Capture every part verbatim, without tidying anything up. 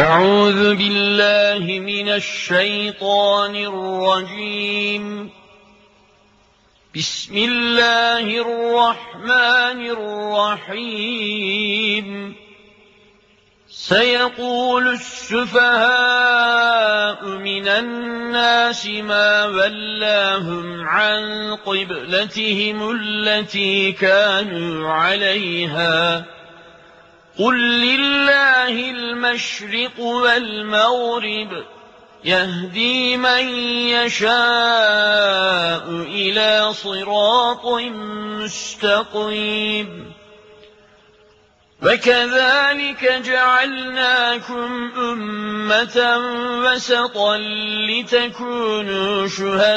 أعوذ بالله من الشيطان الرجيم. بسم الله الرحمن الرحيم. سيقول السفهاء من الناس ما ولاهم عن قبلتهم التي كانوا عليها قل لله المشرق والمغرب يهدي من يشاء إلى صراط مستقيم. وكذلك جعلناكم أمة وسطا لتكونوا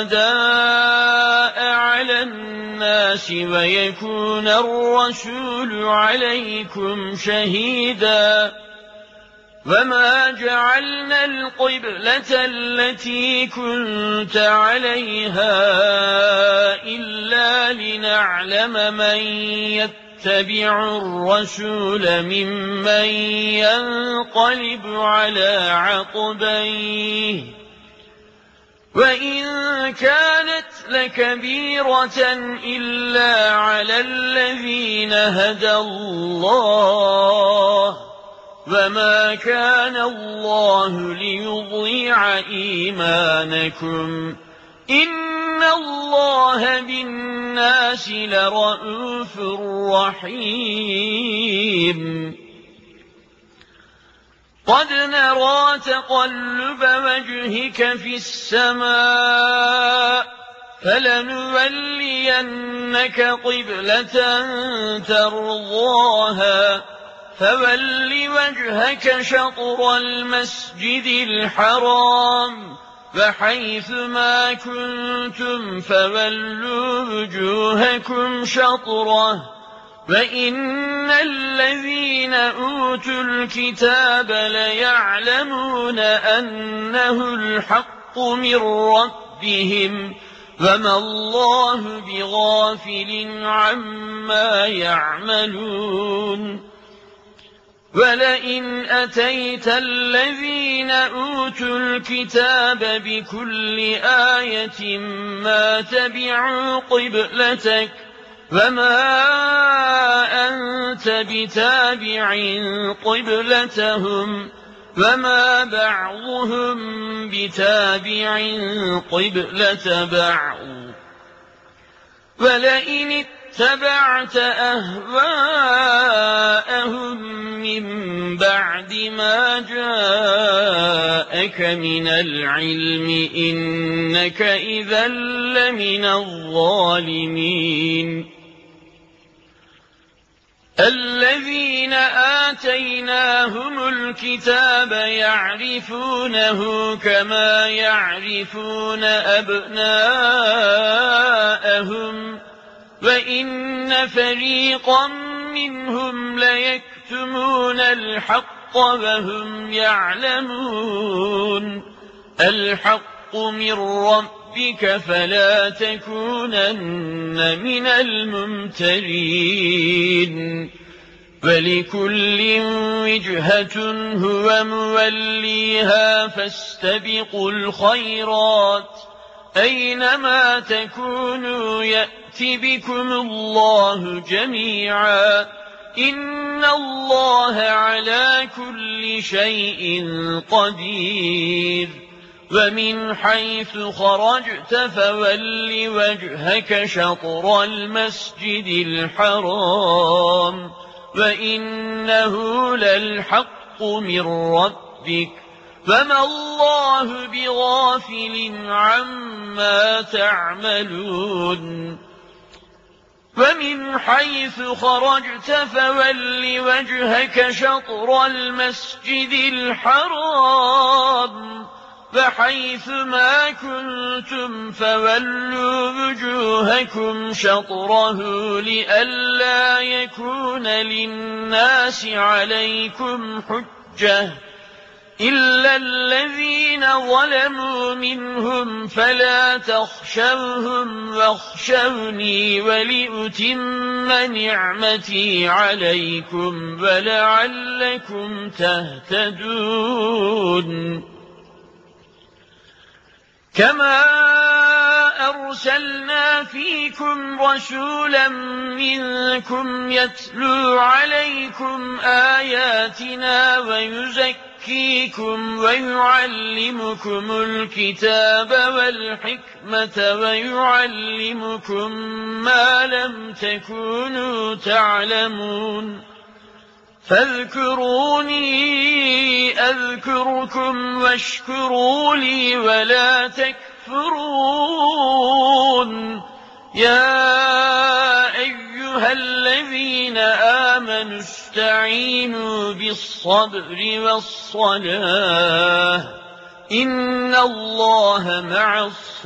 شهداء على الناس ويكون الرسول عليكم شهيدا. وما جعلنا القبلة التي كنت عليها إلا لنعلم من يتبع الرسول ممن ينقلب على عقبيه وإن كانت لكبيرة إلا على الذين هدى الله وما كان الله ليضيع إيمانكم إن الله بالناس لرءوف رحيم. قد نرى تقلب وجهك في السماء فلنولينك قبلة ترضاها فول وجهك شطر المسجد الحرام فحيث ما كنتم فولوا وجوهكم شطره وإن الذين أوتوا الكتاب ليعلمون أنه الحق من ربهم وما الله بغافل عما يعملون. ولئن أتيت الذين أوتوا الكتاب بكل آية ما تبعوا قبلتك وما أنت بتابع قبلتهم وما بعضهم بتابع قبلة بعض. ولئن اتبعت أهواءهم من بعد ما جاءك من العلم إنك إذا لمن الظالمين. الذين آتيناهم الكتاب يعرفونه كما يعرفون أبناءهم وإن فريقا منهم ليكتمون الحق وهم يعلمون. الحق من ربك فلا تكونن من الممترين. ولكل وجهة هو موليها فاستبقوا الخيرات أينما تكونوا يأت بكم الله جميعا إن الله على كل شيء قدير. ومن حيث خرجت فول وجهك شطر المسجد الحرام وإنه للحق من ربك فما الله بغافل عما تعملون. ومن حيث خرجت فول وجهك شطر المسجد الحرام فحيث ما كنتم فولوا وجوهكم شطره لئلا يكون للناس عليكم حجة إلا الذين ظلموا منهم فلا تخشوهم واخشوني ولأتم نعمتي عليكم ولعلكم تهتدون. تشعرون كما أرسلنا فيكم رسولا منكم يتلو عليكم آياتنا ويزكيكم ويعلمكم الكتاب والحكمة ويعلمكم ما لم تكونوا تعلمون فاذكروني أذكركم واشكروا لي ولا تكفرون يا أيها الذين آمنوا استعينوا بالصبر والصلاة إن الله مع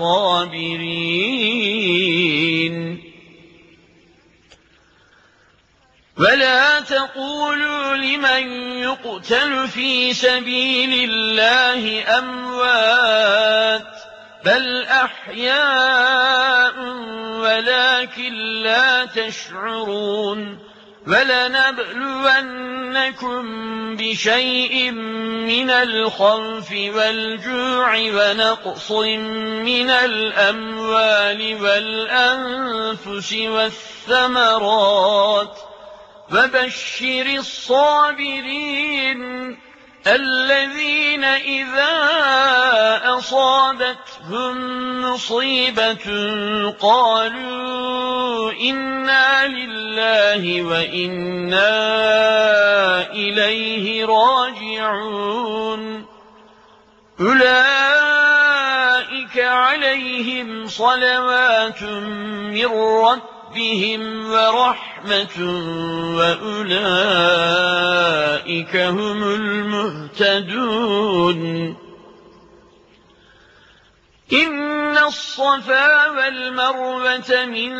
الصابرين ولا تقولوا لمن يقتل في سبيل الله أموات بل أحياء ولكن لا تشعرون ولنبلونكم بشيء من الخوف والجوع ونقص من الأموال والأنفس والثمرات وبشر الصابرين الذين إذا أصابتهم مصيبة قالوا إنا لله وإنا إليه راجعون أولئك عليهم صلوات من ربهم ورحمة وأولئك هم المهتدون إن الصفا والمروة من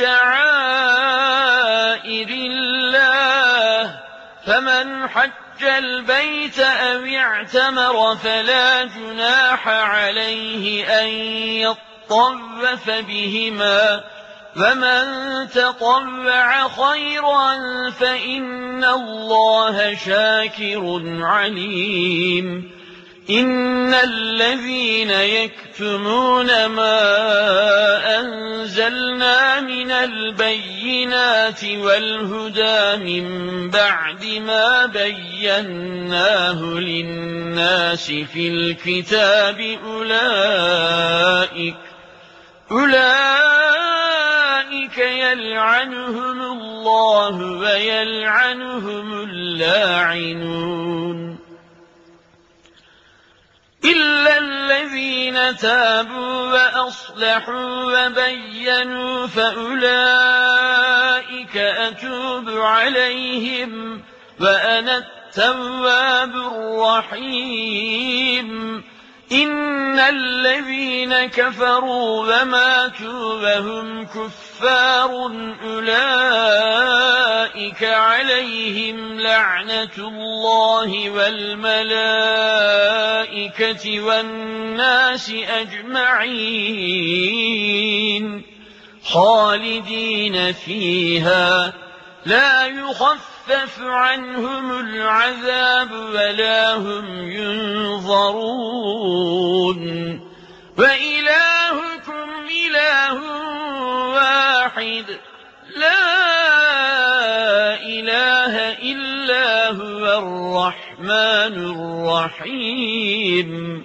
شعائر الله فمن حج البيت أو اعتمر فلا جناح عليه أن يطوف بهما ومن تطوع خيرا فإن الله شاكر عليم إن الذين يكتمون ما أنزلنا من البينات والهدى من بعد ما بيناه للناس في الكتاب أولئك أولئك يلعنهم الله ويلعنهم اللاعنون إلا الذين تابوا وأصلحوا وبينوا فأولئك أتوب عليهم وأنا التواب الرحيم إن الذين كفروا وماتوا وهم كفار أولئك عليهم لعنة الله والملائكة والناس أجمعين خالدين فيها لا يخفف عنهم العذاب ولا هم ينظرون وإلهكم إله واحد لا إله إلا هو الرحمن الرحيم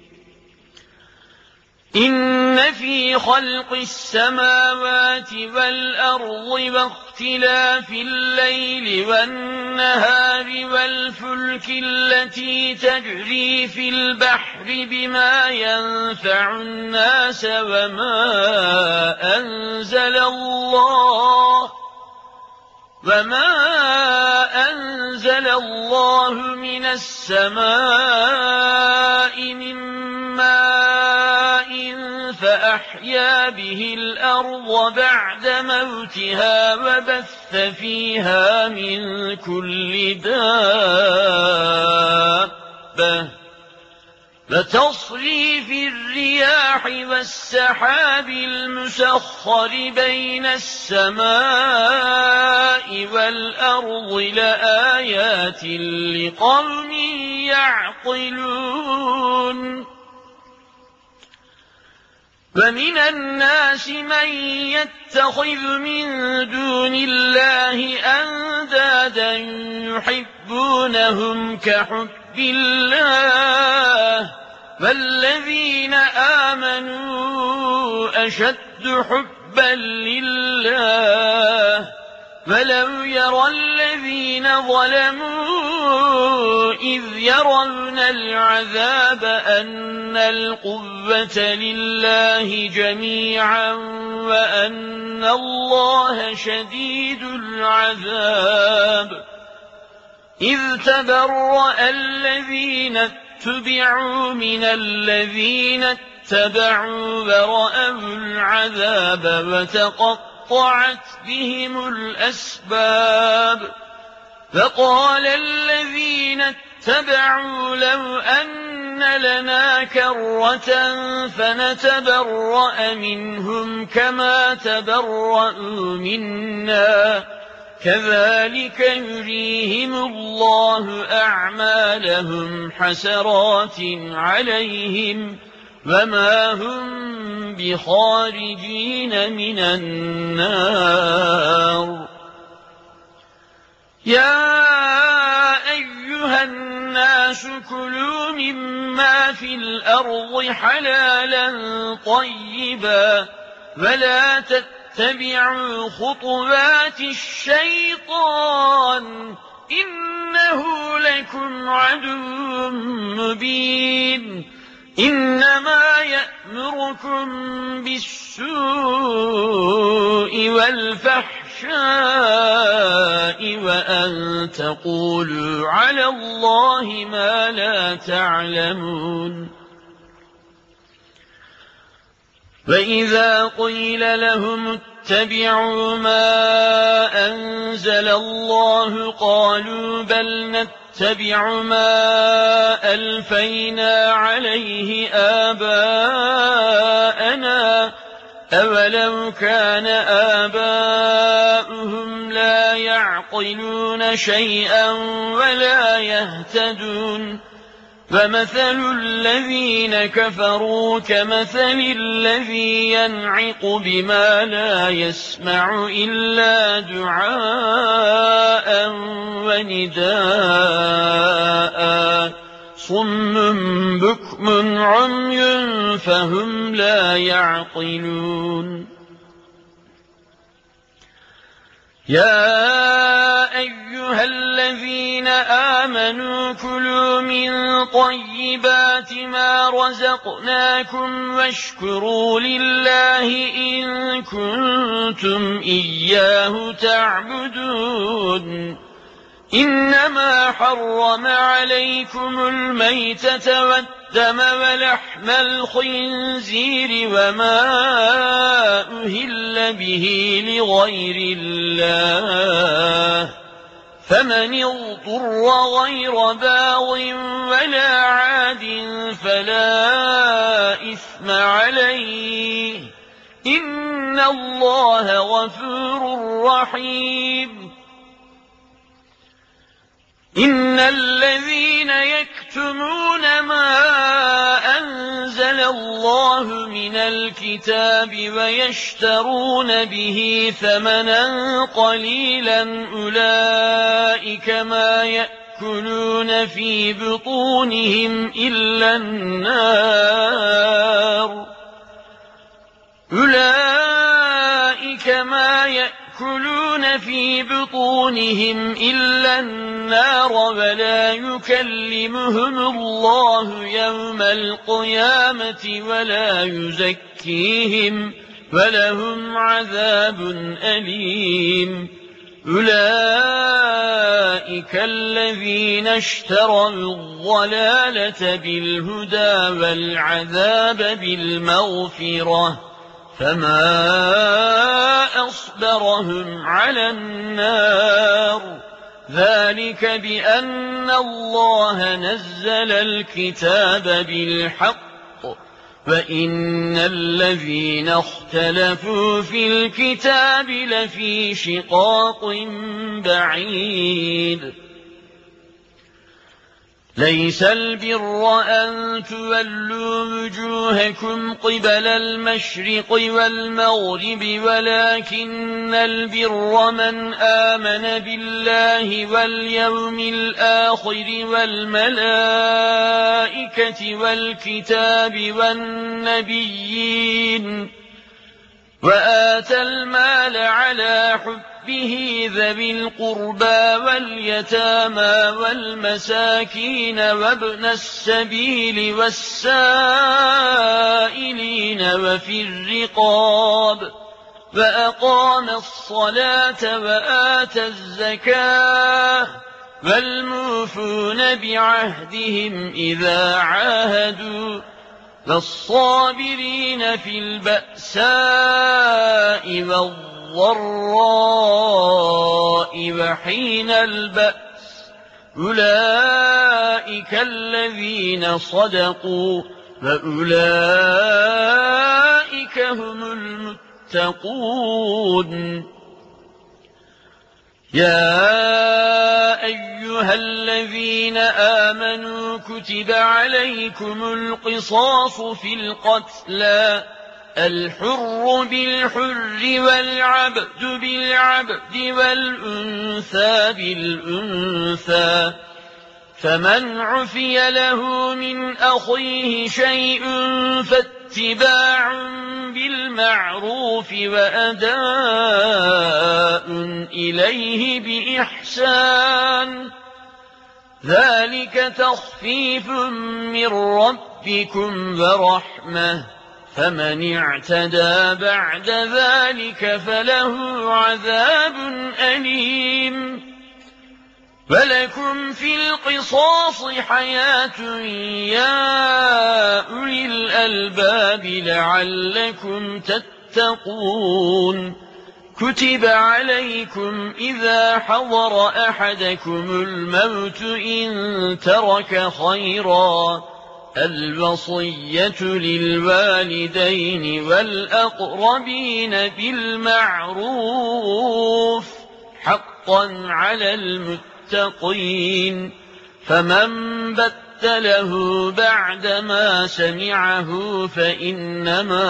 إن في خلق السماوات والأرض واختلاف الليل والنهار والفلك التي تجري في البحر بما ينفع الناس وما أنزل الله وما أنزل الله من السماء من ماء فأحيا به الأرض بعد موتها وبث فيها من كل دابة لتصريف الرياح والسحاب المسخر بين السماء والأرض لآيات لقوم يعقلون ومن الناس من يتخذ من دون الله أندادا يحبونهم كحب الله والذين آمنوا أشد حبا لله ولو يرى الذين ظلموا إذ يرون العذاب أن القوة لله جميعا وأن الله شديد العذاب إذ تبرأ الذين اتبعوا من الذين اتبعوا ورأوا العذاب وتقطعت بهم الأسباب فقال الذين اتبعوا لو أن لنا كرة فنتبرأ منهم كما تبرأوا منا كذلك يريهم الله أعمالهم حسرات عليهم وما هم بخارجين من النار يا أيها الناس كلوا مما في الأرض حلالا طيبا ولا تتبعوا خطوات الشيطان إنه لكم عدو مبين إنما يأمركم بالسوء والفحشاء وأن تقولوا على الله ما لا تعلمون وإذا قيل لهم اتبعوا ما أنزل الله قالوا بل نتبع ما ألفينا عليه آباءنا أولو كان آباؤهم لا يعقلون شيئا ولا يهتدون فمثل الذين كفروا كمثل الذي ينعق بما لا يسمع إلا دعاء ونداء صم بكم عمي فهم لا يعقلون يا أيها الذين آمنوا كلوا من طيبات ما رزقناكم واشكروا لله إن كنتم إياه تعبدون إنما حرم عليكم الميتة والدم ولحم الخنزير وما أهل به لغير الله فمن اضطر غير باغ ولا عاد فلا إثم عليه إن الله غفور رحيم إن الذين يكتمون ما أنزل الله من الكتاب ويشترون به ثمنا قليلا أولئك ما يأكلون في بطونهم إلا النار أولئك ما يأكلون في بطونهم إلا النار ولا يكلمهم الله يوم القيامة ولا يزكيهم ولهم عذاب أليم أولئك الذين اشتروا الضلالة بالهدى والعذاب بالمغفرة فما أصبرهم على النار ذلك بأن الله نزل الكتاب بالحق وإن الذين اختلفوا في الكتاب لفي شقاق بعيد ليس البر أن تولوا وجوهكم قبل المشرق والمغرب ولكن البر من آمن بالله واليوم الآخر والملائكة والكتاب والنبيين وآتى المال على حبه ذوي القربى واليتامى والمساكين وابن السبيل والسائلين وفي الرقاب وأقام الصلاة وآتى الزكاة والموفون بعهدهم إذا عاهدوا والصابرين في البأساء والضراء وحين البأس أولئك الذين صدقوا وأولئك هم المتقون يا أيها الذين آمنوا كتب عليكم القصاص في القتلى الحر بالحر والعبد بالعبد والأنثى بالأنثى فمن عفي له من أخيه شيء فاتباع بالمعروف وأداء إليه بإحسان ذلك تخفيف من ربكم ورحمة فمن اعتدى بعد ذلك فله عذاب أليم ولكم في القصاص حياة يا أولي الألباب لعلكم تتقون كتب عليكم إذا حضر أحدكم الموت إن ترك خيرا الوصية للوالدين والأقربين بالمعروف حقا على المتقين فمن بدله بعدما سمعه فإنما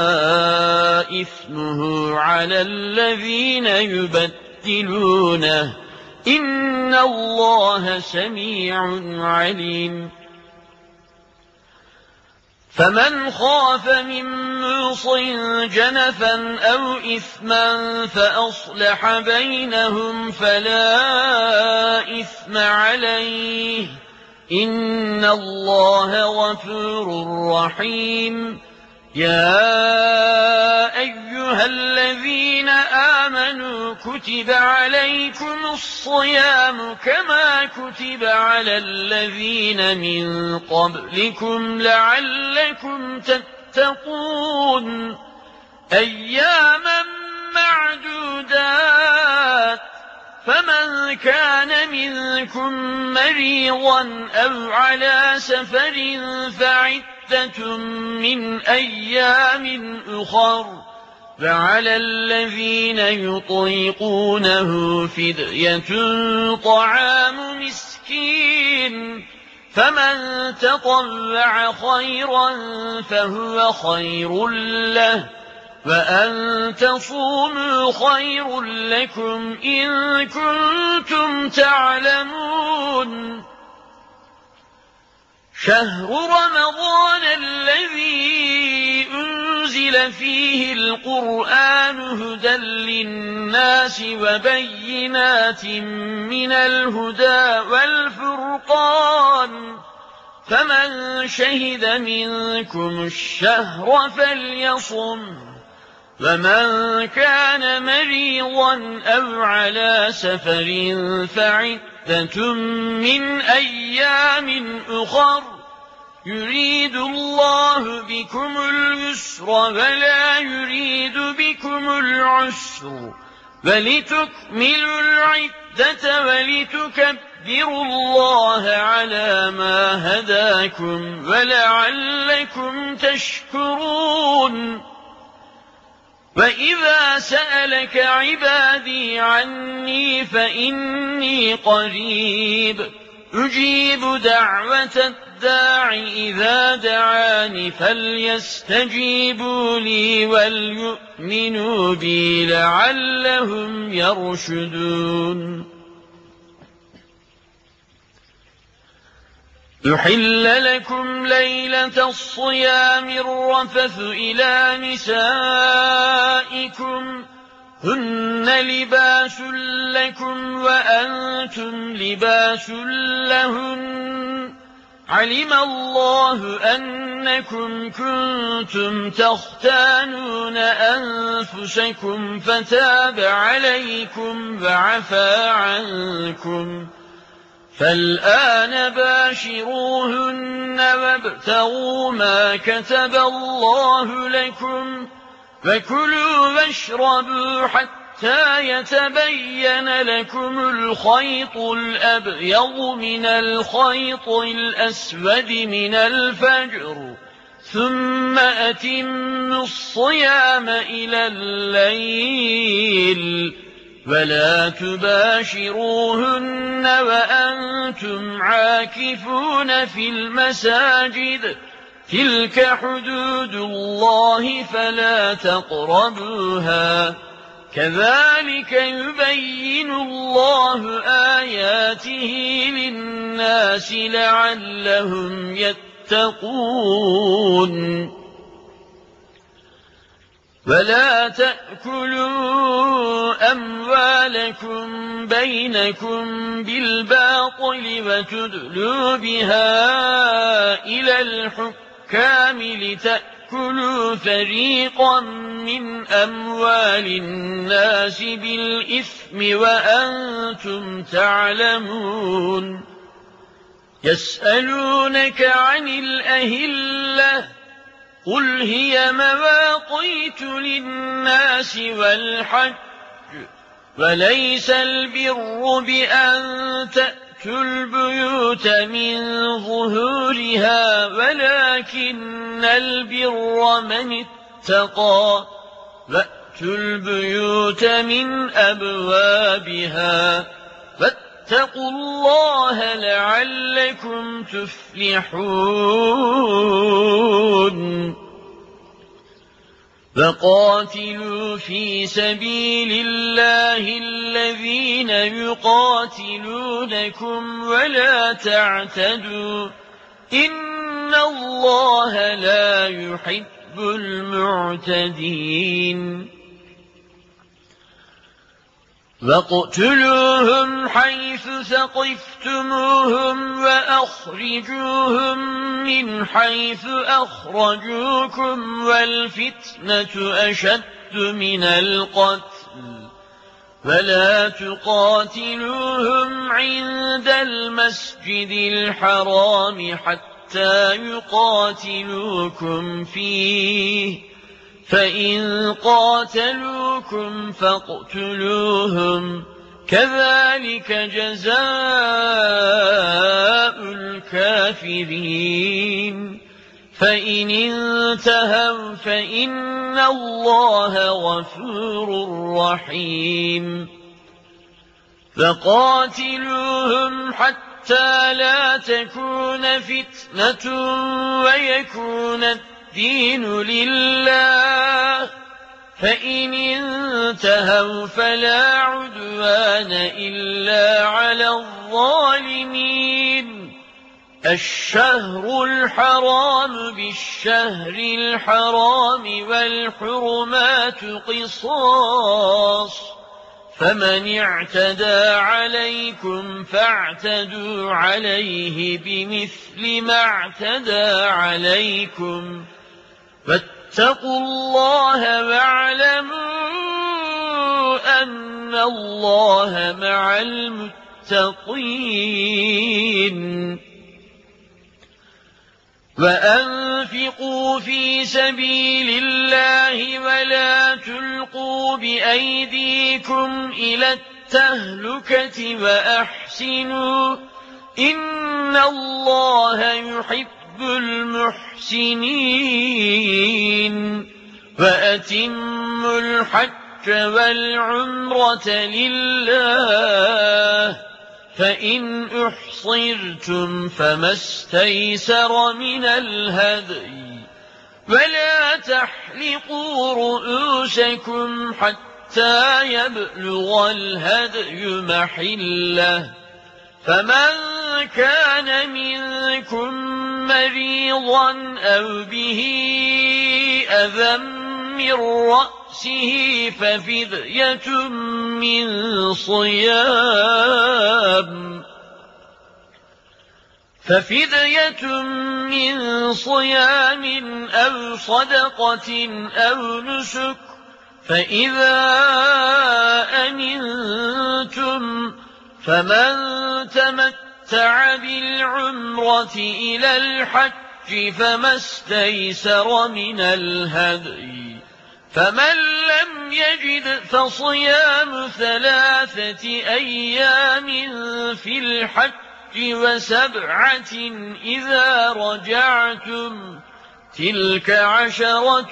إثمه على الذين يبدلونه إن الله سميع عليم فمن خاف من موص جنفا أو إثما فأصلح بينهم فلا إثم عليه إن الله غفور رحيم يا أيها الذين آمنوا كتب عليكم الصيام كما كتب على الذين من قبلكم لعلكم تتقون أياما معدودات فمن كان منكم مريضا أو على سفر فعدة من أيام أخر فعلى الذين يطيقونه فدية طعام مسكين فمن تطوع خيرا فهو خير له وأن تصوموا خير لكم إن كنتم تعلمون شهر رمضان الذي أنزل فيه القرآن هدى للناس وبينات من الهدى والفرقان فمن شهد منكم الشهر فليصم ومن كان مريضا أو على سفر فعدة من أيام أخر يريد الله بكم اليسر ولا يريد بكم العسر ولتكملوا العدة ولتكبروا الله على ما هداكم ولعلكم تشكرون. وإذا سألك عبادي عني فإني قريب أجيب دعوة الداع إذا دعاني فليستجيبوا لي وليؤمنوا بي لعلهم يرشدون. يحل لكم ليلة الصيام الرفث إلى نسائكم هن لباس لكم وأنتم لباس لهن علم الله أنكم كنتم تختانون أنفسكم فتاب عليكم وعفى عنكم فالآن باشروهن وابتغوا ما كتب الله لكم فكلوا واشربوا حتى يتبين لكم الخيط الأبيض من الخيط الأسود من الفجر ثم أتموا الصيام إلى الليل ولا تباشروهن وأنتم عاكفون في المساجد تلك حدود الله فلا تقربوها كذلك يبين الله آياته للناس لعلهم يتقون. ولا تأكلوا أموالكم بينكم بالباطل وتدلوا بها إلى الحكام لتأكلوا فريقا من أموال الناس بالإثم وأنتم تعلمون. يسألونك عن الأهلة قل هي مواقيت للناس والحج وليس البر بأن تأتوا البيوت من ظهورها ولكن البر من اتقى وأتوا البيوت من أبوابها واتقوا الله لعلكم تفلحون. فقاتلوا في سبيل الله الذين يقاتلونكم ولا تعتدوا إن الله لا يحب المعتدين. وَاقْتُلُوهُمْ حَيْثُ ثَقِفْتُمُوهُمْ وَأَخْرِجُوهُمْ مِنْ حَيْثُ أَخْرَجُوكُمْ وَالْفِتْنَةُ أَشَدُّ مِنَ الْقَتْلِ وَلَا تُقَاتِلُوهُمْ عِندَ الْمَسْجِدِ الْحَرَامِ حَتَّى يُقَاتِلُوكُمْ فِيهِ فإن قاتلوكم فاقتلوهم كذلك جزاء الكافرين. فإن انتهوا فإن الله غفور رحيم. فقاتلوهم حتى لا تكون فتنة ويكون الدين لله فإن انتهوا فلا عدوان إلا على الظالمين. الشهر الحرام بالشهر الحرام والحرمات قصاص فمن اعتدى عليكم فاعتدوا عليه بمثل ما اعتدى عليكم فاتقوا الله واعلموا أن الله مع المتقين. وأنفقوا في سبيل الله ولا تلقوا بأيديكم إلى التهلكة وأحسنوا إن الله يحب المحسنين وأتموا الحج والعمرة لله فإن أحصرتم فما استيسر من الهدي ولا تحلقوا رؤوسكم حتى يبلغ الهدي محله فمن كان منكم مريضا أو به أذى من رأسه ففدية من صيام ففدية من صيام أو صدقة أو نسك فإذا أمنتم فمن تمتع بالعمرة إلى الحج فما استيسر من الهدي فمن لم يجد فصيام ثلاثة أيام في الحج وسبعة إذا رجعتم تلك عشرة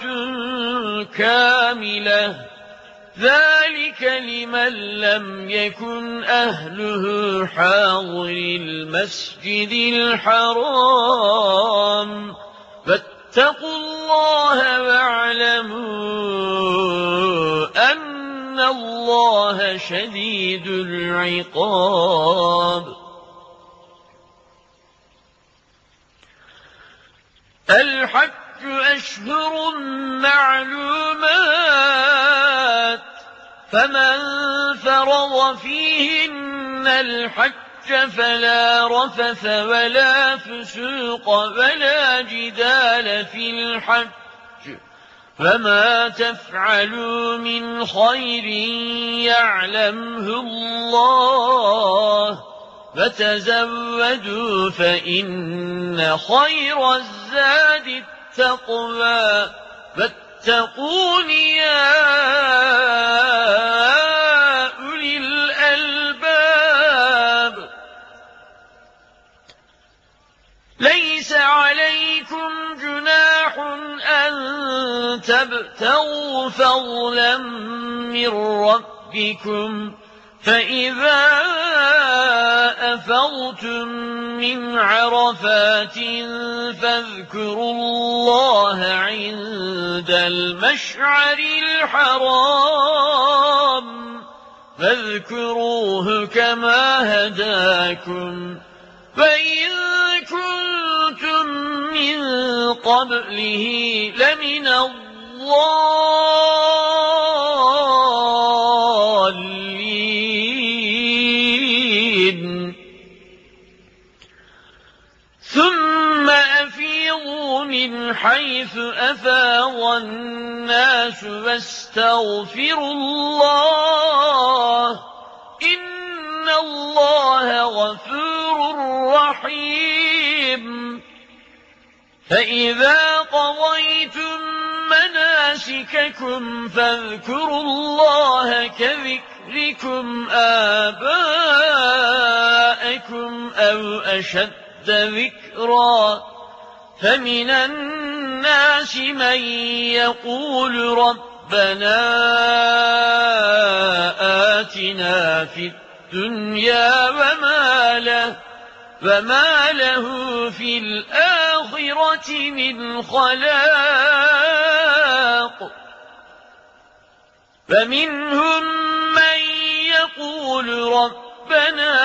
كاملة ذلك لمن لم يكن أهله حاضر المسجد الحرام فاتقوا الله واعلموا أن الله شديد العقاب الحج أشهر معلومات فمن فرض فيهن الحج فلا رفث ولا فسوق ولا جدال في الحج فما تفعلوا من خير يعلمه الله فتزودوا فإن خير الزاد التقوى فاتقون يا أولي الألباب ليس عليكم جناح أن تبتغوا فضلا من ربكم فإذا أفضتم من عرفات فاذكروا الله عند المشعر الحرام فاذكروه كما هداكم وإن كنتم من قبله لمن الضالين ثم أفيضوا من حيث أفاض الناس واستغفروا الله إن الله غفور رحيم فإذا قضيتم مناسككم فاذكروا الله كذكركم آباءكم أو أشد ذكرا فمن الناس من يقول ربنا آتنا في الدنيا وما له فما له في الآخرة من خلاق فمنهم من يقول ربنا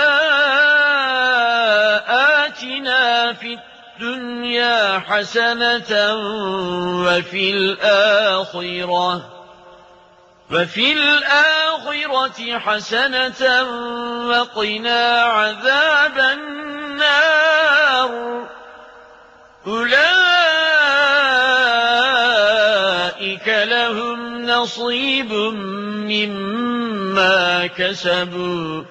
آتنا في الدنيا حسنة وفي الآخرة وفي الآخرة حسنة وقنا عذاب النار أولئك لهم نصيب مما كسبوا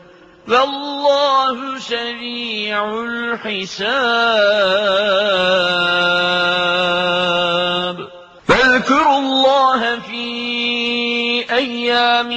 والله سريع الحساب أيام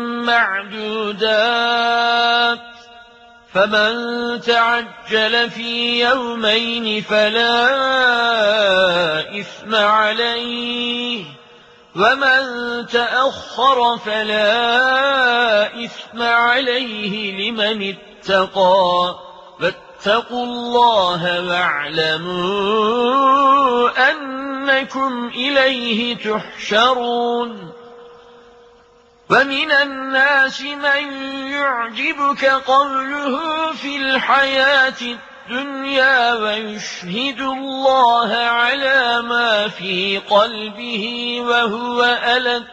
معدودات فمن تعجل في يومين فلا إثم عليه ومن تأخر فلا إثم عليه لمن اتقى واتقوا الله واعلموا أنكم إليه تحشرون ومن الناس من يعجبك قوله في الحياة الدنيا ويشهد الله على ما في قلبه وهو ألد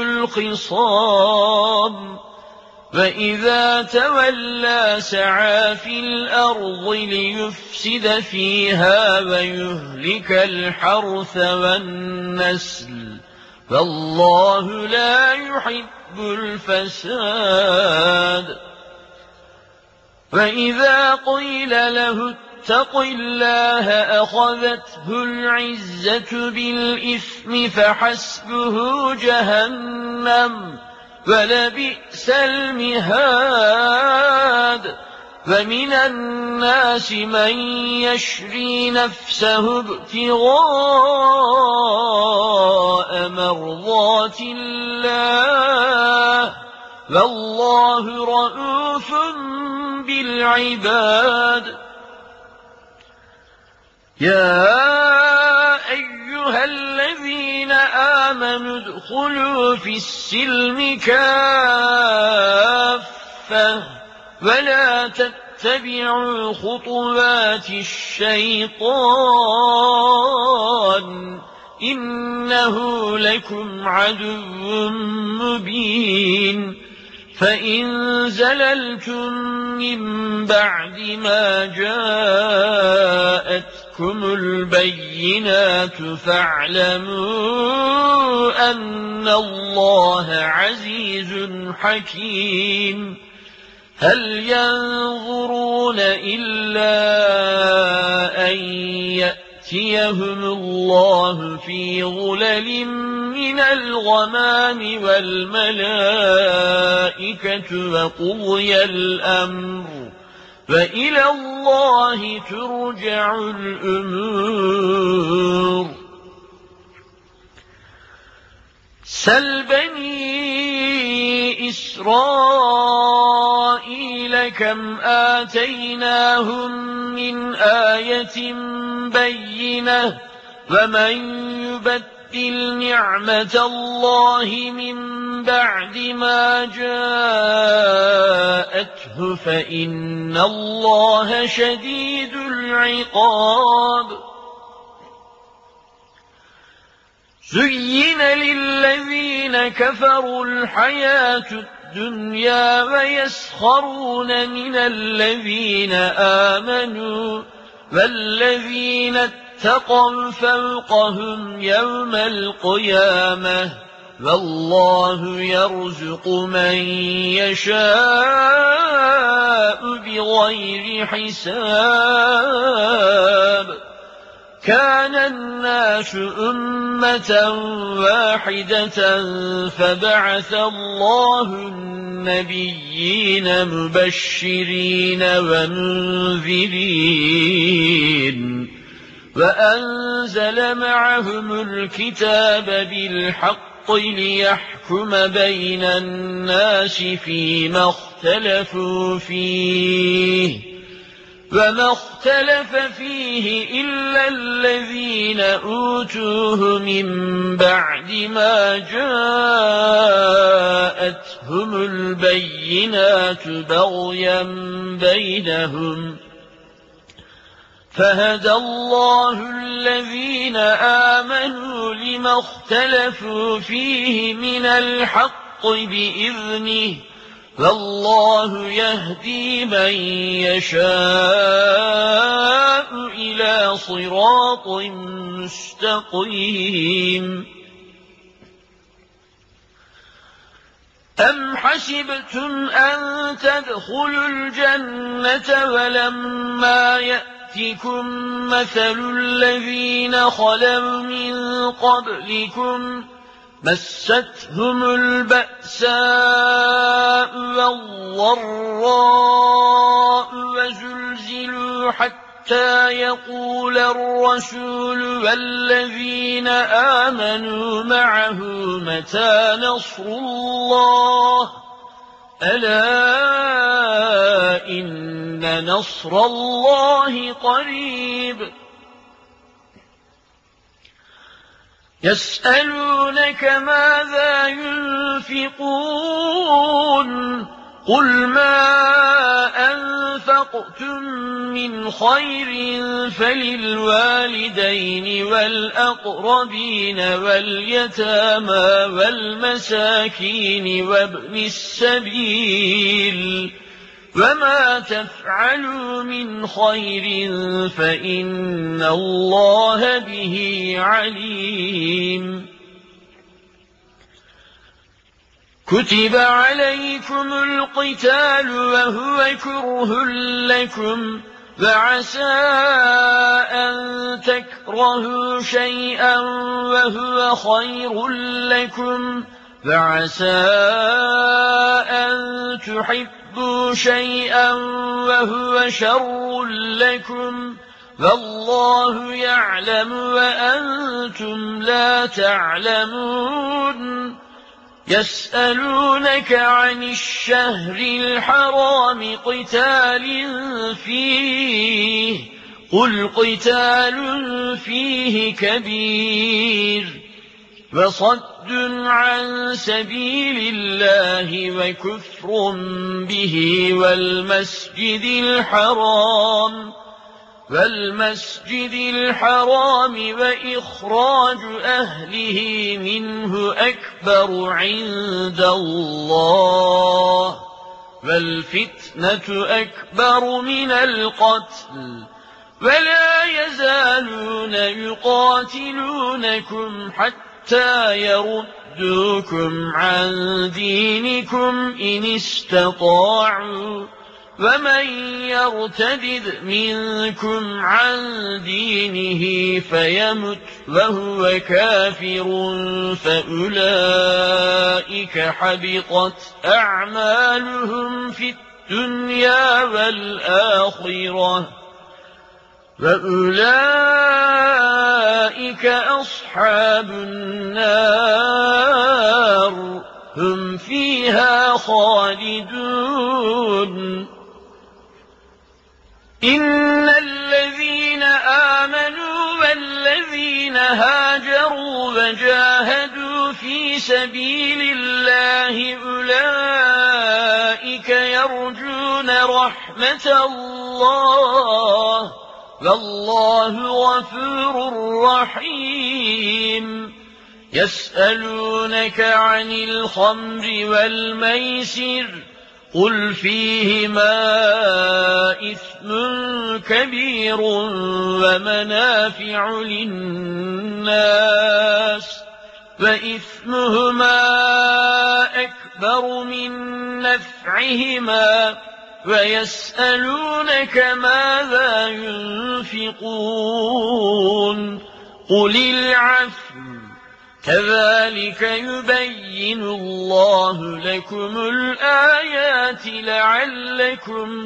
الخصام وإذا تولى سعى في الأرض ليفسد فيها ويهلك الحرث والنسل فالله لا يحب الفساد وإذا قيل له اتق الله أخذته العزة بالإثم فحسبه جهنم ولبئس المهاد ومن الناس من يشري نفسه ابتغاء مرضات الله والله رءوف بالعباد يا أيها الذين آمنوا ادخلوا في السلم كافة ولا تتبعوا خطوات الشيطان إنه لكم عدو مبين فإن زللتم من بعد ما جاءتكم البينات فاعلموا أن الله عزيز حكيم هل ينظرون إلا أن يأتيهم الله في ظلل من الغمام والملائكة وقضي الأمر وإلى الله ترجع الأمور سل بني إسرائيل كم آتيناهم من آية بينة ومن يبدل نعمة الله من بعد ما جاءته فإن الله شديد العقاب زين للذين كفروا الحياة الدنيا ويسخرون من الذين آمنوا والذين اتقوا فوقهم يوم القيامة والله يرزق من يشاء بغير حساب كان الناس أمة واحدة فبعث الله النبيين مبشرين ومنذرين وأنزل معهم الكتاب بالحق ليحكم بين الناس فيما اختلفوا فيه وما اختلف فيه إلا الذين أوتوه من بعد ما جاءتهم البينات بغيا بينهم فهدى الله الذين آمنوا لما اختلفوا فيه من الحق بإذنه والله يهدي من يشاء إلى صراط مستقيم أم حسبتم أن تدخلوا الجنة ولما يأتكم مثل الذين خلوا من قبلكم مستهم البأساء البأساء والضراء وزلزلوا حتى يقول الرسول والذين آمنوا معه متى نصر الله ألا إن نصر الله قريب يسألونك ماذا ينفقون قل ما أنفقتم من خير فللوالدين والأقربين واليتامى والمساكين وابن السبيل وما تفعلوا من خير فإن الله به عليم كتب عليكم القتال وهو كره لكم وعسى أن تكرهوا شيئا وهو خير لكم وعسى أن تحبوا شيئا وهو شر لكم والله يعلم وأنتم لا تعلمون يسألونك عن الشهر الحرام قتال فيه قل قتال فيه كبير وصد عن سبيل الله وكفر به والمسجد الحرام والمسجد الحرام وإخراج أهله منه أكبر عند الله والفتنة أكبر من القتل ولا يزالون يقاتلونكم حتى يردوكم عن دينكم إن استطاعوا ومن يرتد منكم عن دينه فيمت وهو كافر فأولئك حبطت أعمالهم في الدنيا والآخرة وأولئك أصحاب النار هم فيها خالدون إن الذين آمنوا والذين هاجروا وجاهدوا في سبيل الله أولئك يرجون رحمة الله والله غفور رحيم يسألونك عن الخمر والميسر قل فيهما إثم كبير ومنافع للناس وإثمهما أكبر من نفعهما ويسألونك ماذا ينفقون قل العفو كذلك يبين الله لكم الآيات لعلكم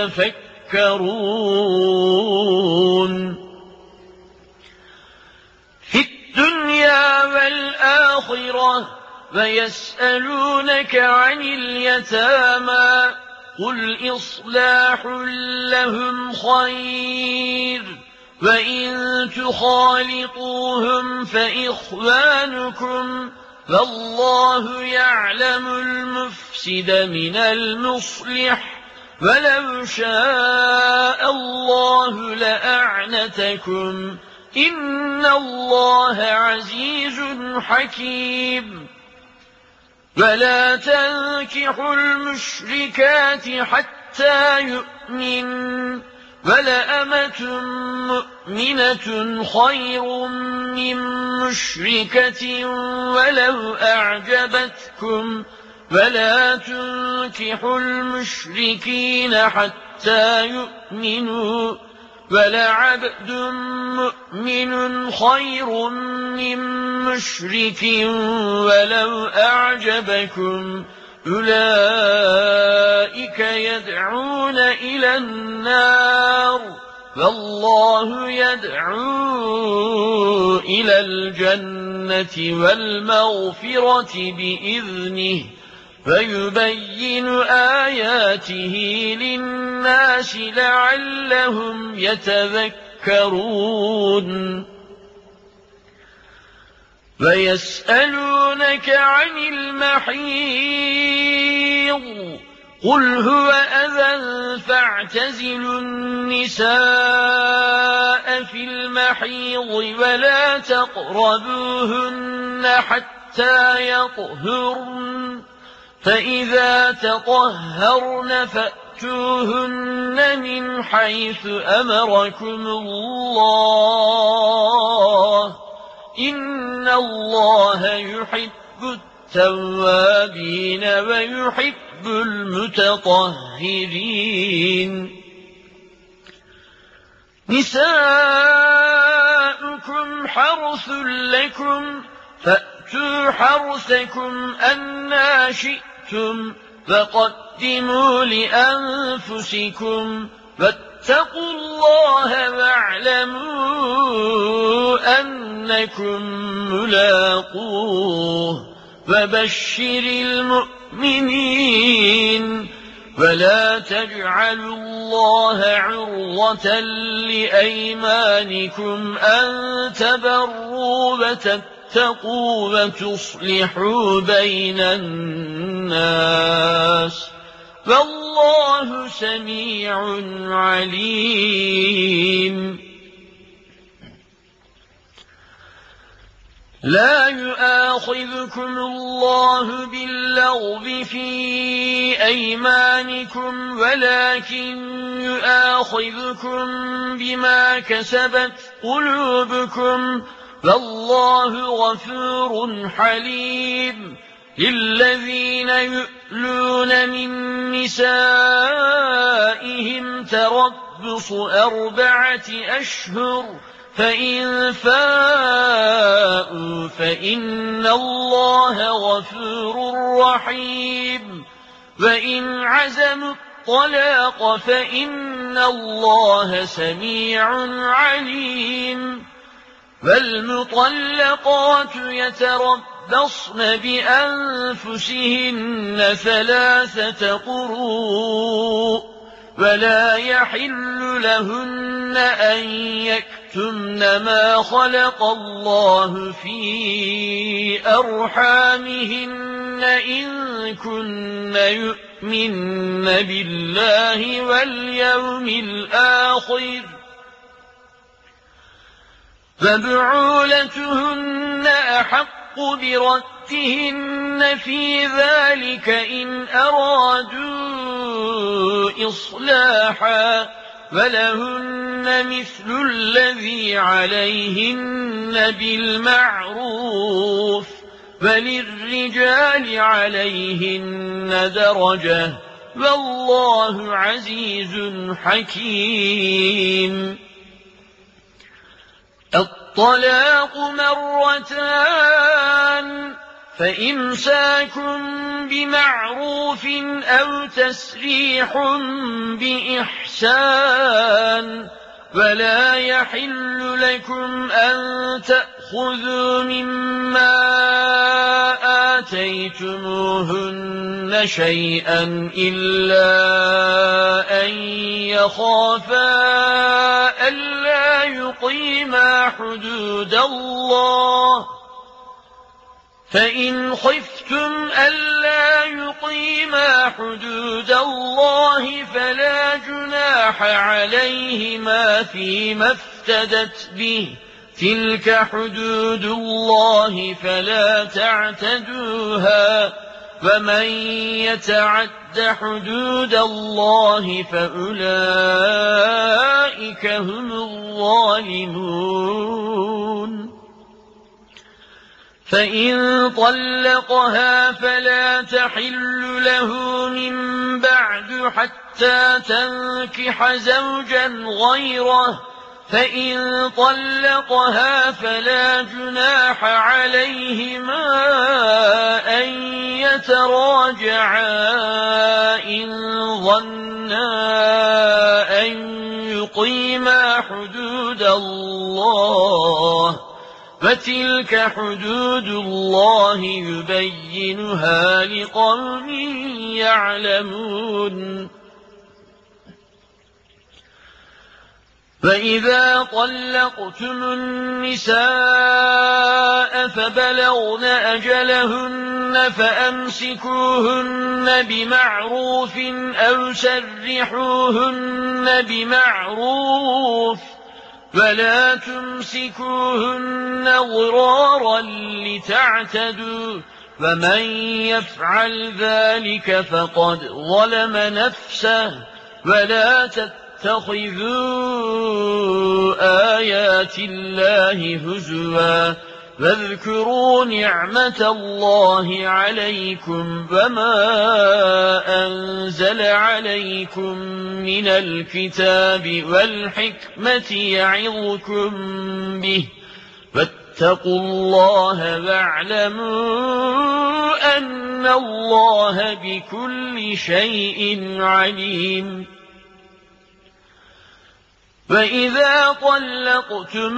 تتفكرون في الدنيا والآخرة ويسألونك عن اليتامى قل إصلاح لهم خير وإن تخالطوهم فإخوانكم فالله يعلم المفسد من المصلح ولو شاء الله لأعنتكم إن الله عزيز حكيم ولا تنكحوا المشركات حتى يؤمنوا ولأمة مؤمنة خير من مشركة ولو أعجبتكم ولا تنكحوا المشركين حتى يؤمنوا ولعبد مؤمن خير من مشرك ولو أعجبكم أولئك يدعون إلى النار فالله يدعو إلى الجنة والمغفرة بإذنه فيبين آياته للناس لعلهم يتذكرون فيسألونك عن المحيض قل هو أذى فاعتزلوا النساء في المحيض ولا تقربوهن حتى يطهرن فإذا تطهرن فأتوهن من حيث أمركم الله إن الله يحب التوابين ويحب المتطهرين نساؤكم حرث لكم فأتوا حرثكم أنى شئتم فقدموا لأنفسكم واتقوا الله واعلموا أنكم ملاقوه وبشر المؤمنين ولا تجعلوا الله عرضة لأيمانكم أن تبروا وتتقوا وتصلحوا بين الناس والله سميع عليم لا يؤاخذكم الله باللغو في أيمانكم ولكن يؤاخذكم بما كسبت قلوبكم فالله غفور حليم للذين يؤلون من نسائهم تربص أربعة أشهر فإن فاءوا فإن الله غفور رحيم وإن عزموا الطلاق فإن الله سميع عليم والمطلقات يتربصن بأنفسهن ثلاثة قروء ولا يحل لهن أن يكتمن ما خلق الله في أرحامهن إن كن يؤمن بالله واليوم الآخر فبعولتهن أحق بردهن في ذلك إن أرادوا إصلاحا ولهن مثل الذي عليهن بالمعروف وللرجال عليهن درجة والله عزيز حكيم الطلاق مرتان فإمساك بمعروف أو تسريح بإحسان ولا يحل لكم أن تأخذوا مما آتيتموهن شيئا إلا أن يخافا ألا يقيما حدود الله فإن خفتم ألا يقيما حدود الله فلا جناح عليهما فيما افتدت به تلك حدود الله فلا تعتدوها ومن يتعد حدود الله فأولئك هم الظالمون فإن طلقها فلا تحل له من بعد حتى تنكح زوجا غيره فإن طلقها فلا جناح عليهما أن يتراجعا إن ظنا أن يقيما حدود الله، فتلك حدود الله يبينها لقوم يعلمون. فإذا طلقتم النساء فبلغن أجلهن فأمسكوهن بمعروف أو سرحوهن بمعروف، فلا تمسكوهن ضرارا لتعتدوا، فمن يفعل ذلك فقد ظلم نفسه. ولا تتخذوا آيات الله هزوا، واذكروا نعمة الله عليكم وما أنزل عليكم من الكتاب والحكمة يعظكم به، فاتقوا الله واعلموا أن الله بكل شيء عليم. فإذا طلقتم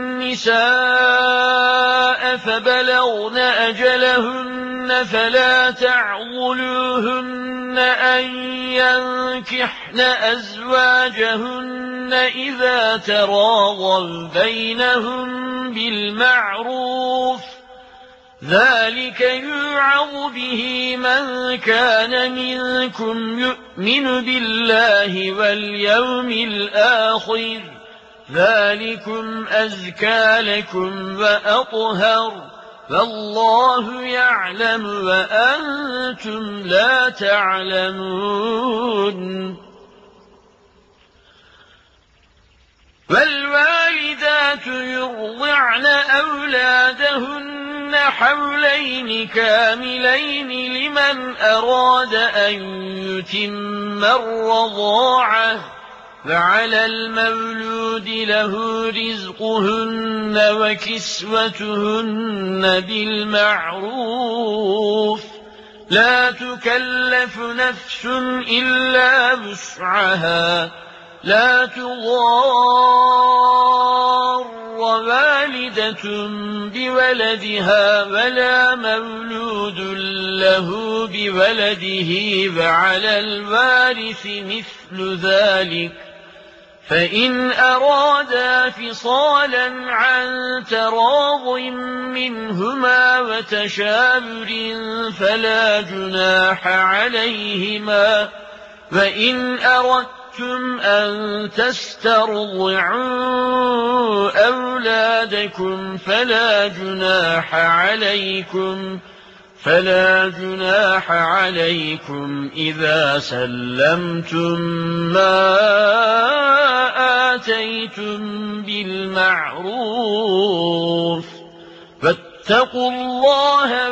النساء فبلغن أجلهن فلا تعضلوهن أن ينكحن أزواجهن إذا تراضوا بينهم بالمعروف، ذلك يوعظ به من كان منكم يؤمن بالله واليوم الآخر، ذلكم أزكى لكم وأطهر، فالله يعلم وأنتم لا تعلمون. والوالدات يرضعن أولادهن حولين كاملين لمن أراد أن يتم الرضاعة، فعلى المولود له رزقهن وكسوتهن بالمعروف، لا تكلف نفس إلا وسعها، لا تضار والدة بولدها ولا مولود له بولده، وعلى الوارث مثل ذلك، فإن أرادا فصالا عن تراض منهما وتشاور فلا جناح عليهما. وإن أردتم أن تسترضعوا أولادكم فلا جناح عليكم فلا جناح عليكم إذا سلمتم ما آتيتم بالمعروف، فاتقوا الله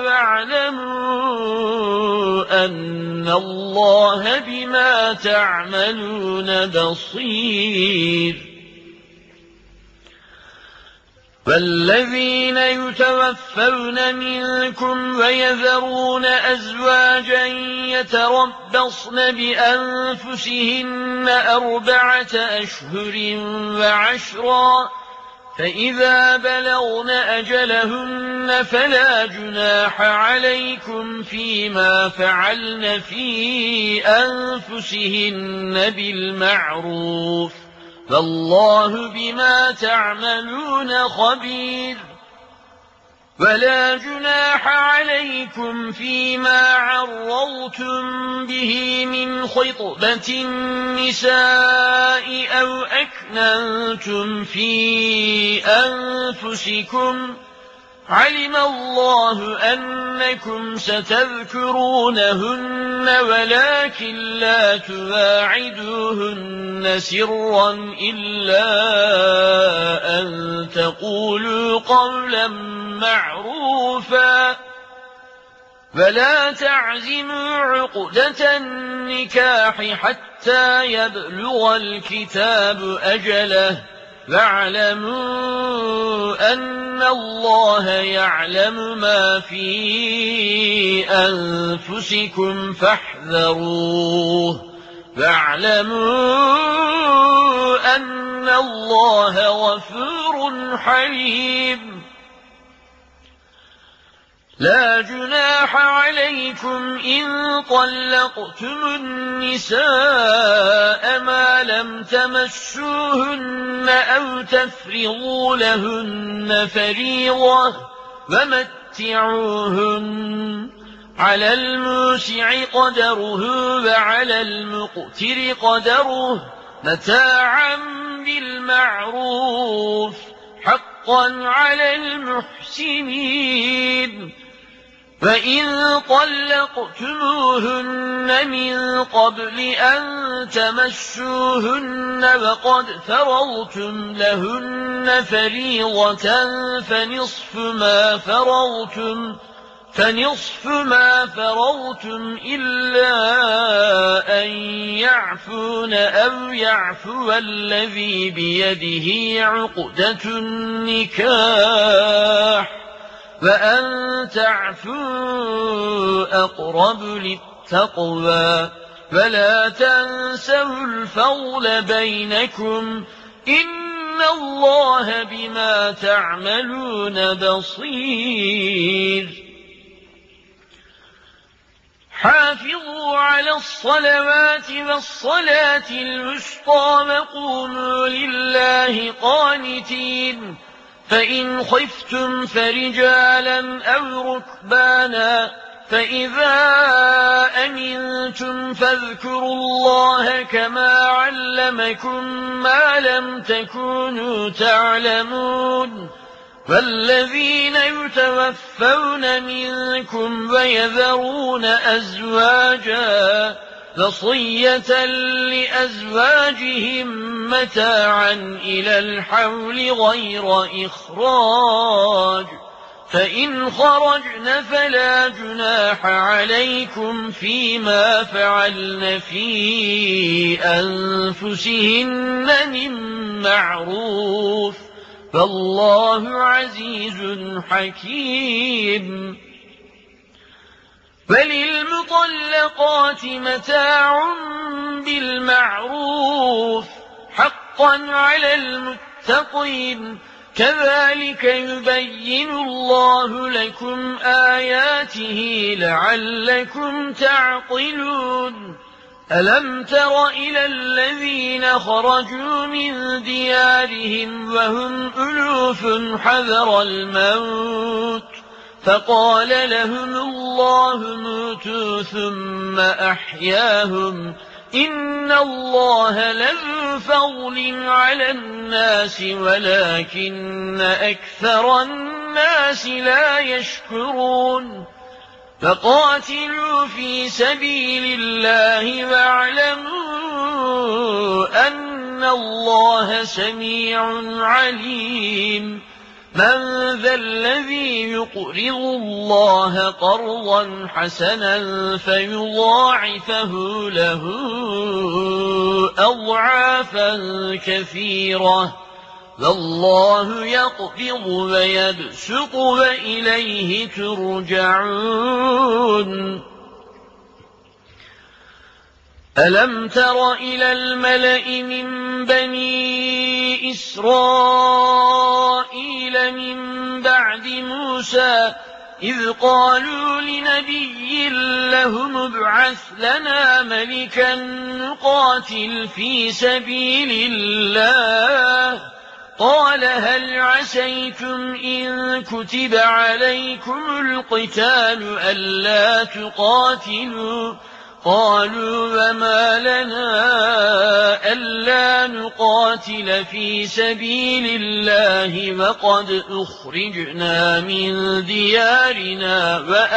واعلموا أن الله بما تعملون بصير. والذين يتوفون منكم ويذرون أزواجا يتربصن بأنفسهن أربعة أشهر وعشرا، فإذا بلغن أجلهن فلا جناح عليكم فيما فعلن في أنفسهن بالمعروف، فالله بما تعملون خبير. ولا جناح عليكم فيما عرضتم به من خطبة النساء أو أكننتم في أنفسكم، علم الله أنكم ستذكرونهن ولكن لا تواعدوهن سرا إلا أن تقولوا قولا معروفا، فلا تعزموا عقدة النكاح حتى يبلغ الكتاب أجله، فاعلموا أن الله يعلم ما في أنفسكم فاحذروه فاعلموا أن الله غفور حليم لا جناح عليكم إن طلقتم النساء ما لم تمسوهن أو تفرضوا لهن فريضة فمتعوهن على الموسع قدره وعلى المقتر قدره متاعا بالمعروف حقا على المحسنين فإن طلقتموهن من قبل أن تمسوهن وقد فرضتم لهن فريضة فنصف ما فرضتم فنصف ما فرضتم إلا أن يعفون أو يعفو الذي بيده عقدة النكاح وأن تعفوا أقرب للتقوى فلا تنسوا الفضل بينكم إن الله بما تعملون بصير حافظوا على الصلوات والصلاة الوسطى وقوموا لله قانتين فإن خفتم فرجالا أو ركبانا فإذا أمنتم فاذكروا الله كما علمكم ما لم تكونوا تعلمون والذين يتوفون منكم ويذرون أزواجا وصية لأزواجهم متاعا إلى الحول غير إخراج فإن خرجن فلا جناح عليكم فيما فعلن في أنفسهن من معروف فالله عزيز حكيم فللمطلقات متاع بالمعروف حقا على المتقين كذلك يبين الله لكم آياته لعلكم تعقلون ألم تر إلى الذين خرجوا من ديارهم وهم ألوف حذر الموت فقال لهم الله موتوا ثم أحياهم إن الله لذو فضل على الناس ولكن أكثر الناس لا يشكرون فقاتلوا في سبيل الله واعلموا أن الله سميع عليم من ذا الذي يقرض الله قرضا حسنا فيضاعفه له أضعافا كثيرة والله يقبض ويبسط وإليه ترجعون ألم تر إلى الملأ من بني إسرائيل من بعد موسى إذ قالوا لنبي لهم ابعث لنا ملكا نقاتل في سبيل الله قال هل عسيتم إن كتب عليكم القتال ألا تقاتلوا قالوا وما لنا ألا نقاتل في سبيل الله وقد أخرجنا من ديارنا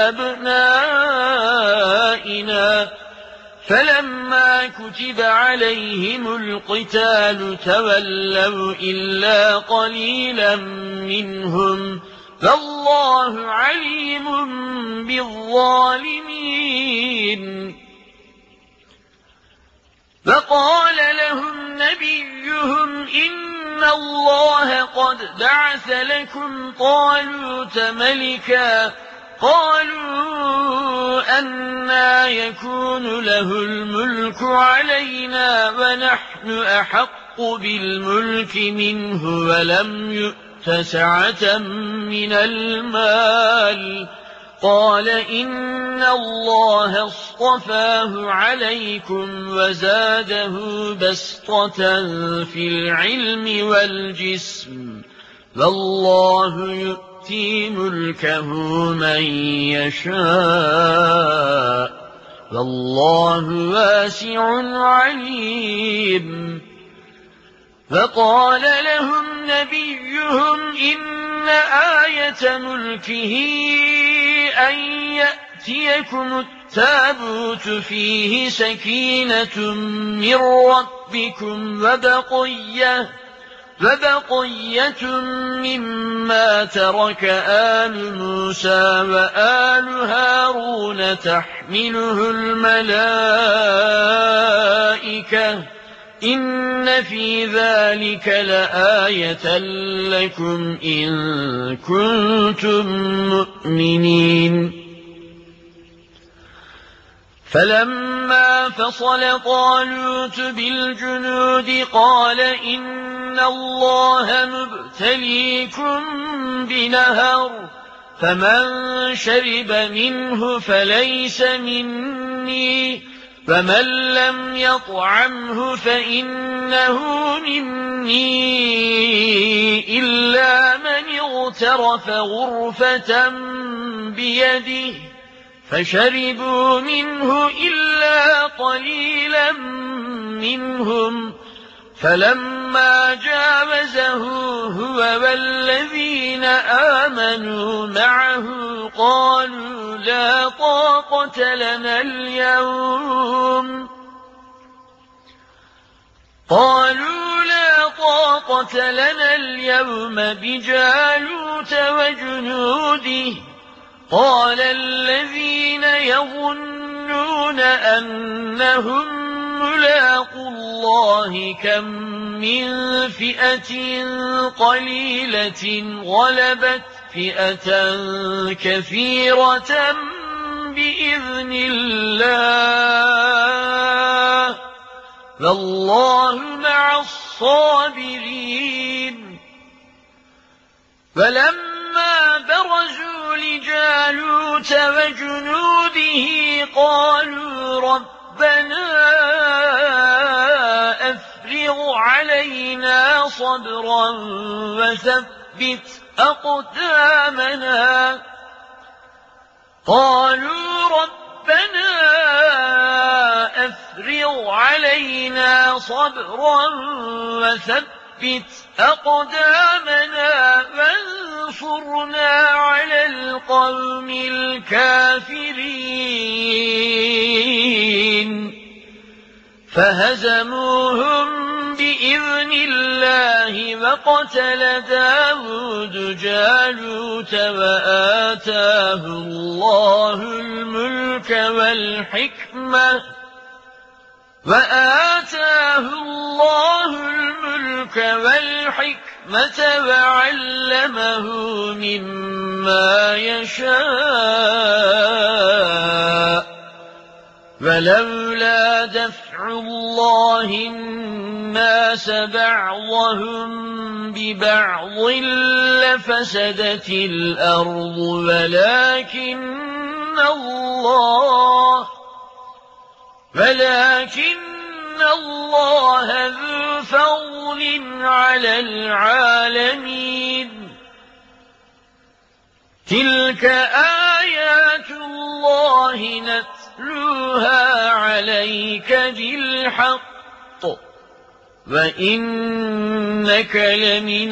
وأبنائنا فلما كتب عليهم القتال تولوا إلا قليلا منهم فالله عليم بالظالمين فقال لهم نبيهم إن إن الله قد بعث لكم طالوت ملكا قالوا أنى يكون له الملك علينا ونحن أحق بالملك منه ولم يؤت سعة من المال قال إن الله اصطفاه عليكم وزاده بسطة في العلم والجسم والله يؤتي ملكه من يشاء والله واسع عليم. فقال لهم نبيهم إن آية ملكه أن يأتيكم التابوت فيه سكينة من ربكم وبقية, وبقية مما ترك آل موسى وآل هارون تحمله الملائكة إن في ذلك لآية لكم إن كنتم مؤمنين. فلما فصل طالوت بالجنود قال إن الله مبتليكم بنهر فمن شرب منه فليس مني فمن لم يطعمه فإنه مني إلا من اغترف غرفة بيده فشربوا منه إلا قليلا منهم فلما جاوزه هو والذين آمنوا معه قالوا لا طاقة لنا اليوم قالوا لا طاقة لنا اليوم بجالوت وجنوده قال الذين يظنون أنهم ملاقوا الله كم من فئة قليلة غلبت فئة كثيرة بإذن الله والله مع الصابرين. فلما برزوا لجالوت وجنوده قالوا ربنا أفرغ علينا صبرا وثبت أقدامنا قالوا ربنا أفرغ علينا صبرا وثبت أقدامنا وانصرنا على القوم الكافرين. فهزموهم بإذن الله وقتل داود جالوت وآتاه الله الملك والحكمة وآتاه الله الملك والحكمة وعلمه مما يشاء ولولا دفع الله الناس بعضهم ببعض لفسدت الأرض ولكن الله ولكن الله ذو فضل على العالمين. تلك آيات الله نتلوها عليك بالحق وإنك لمن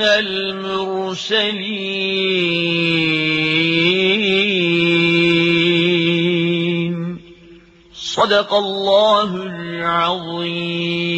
المرسلين. صدق الله العظيم.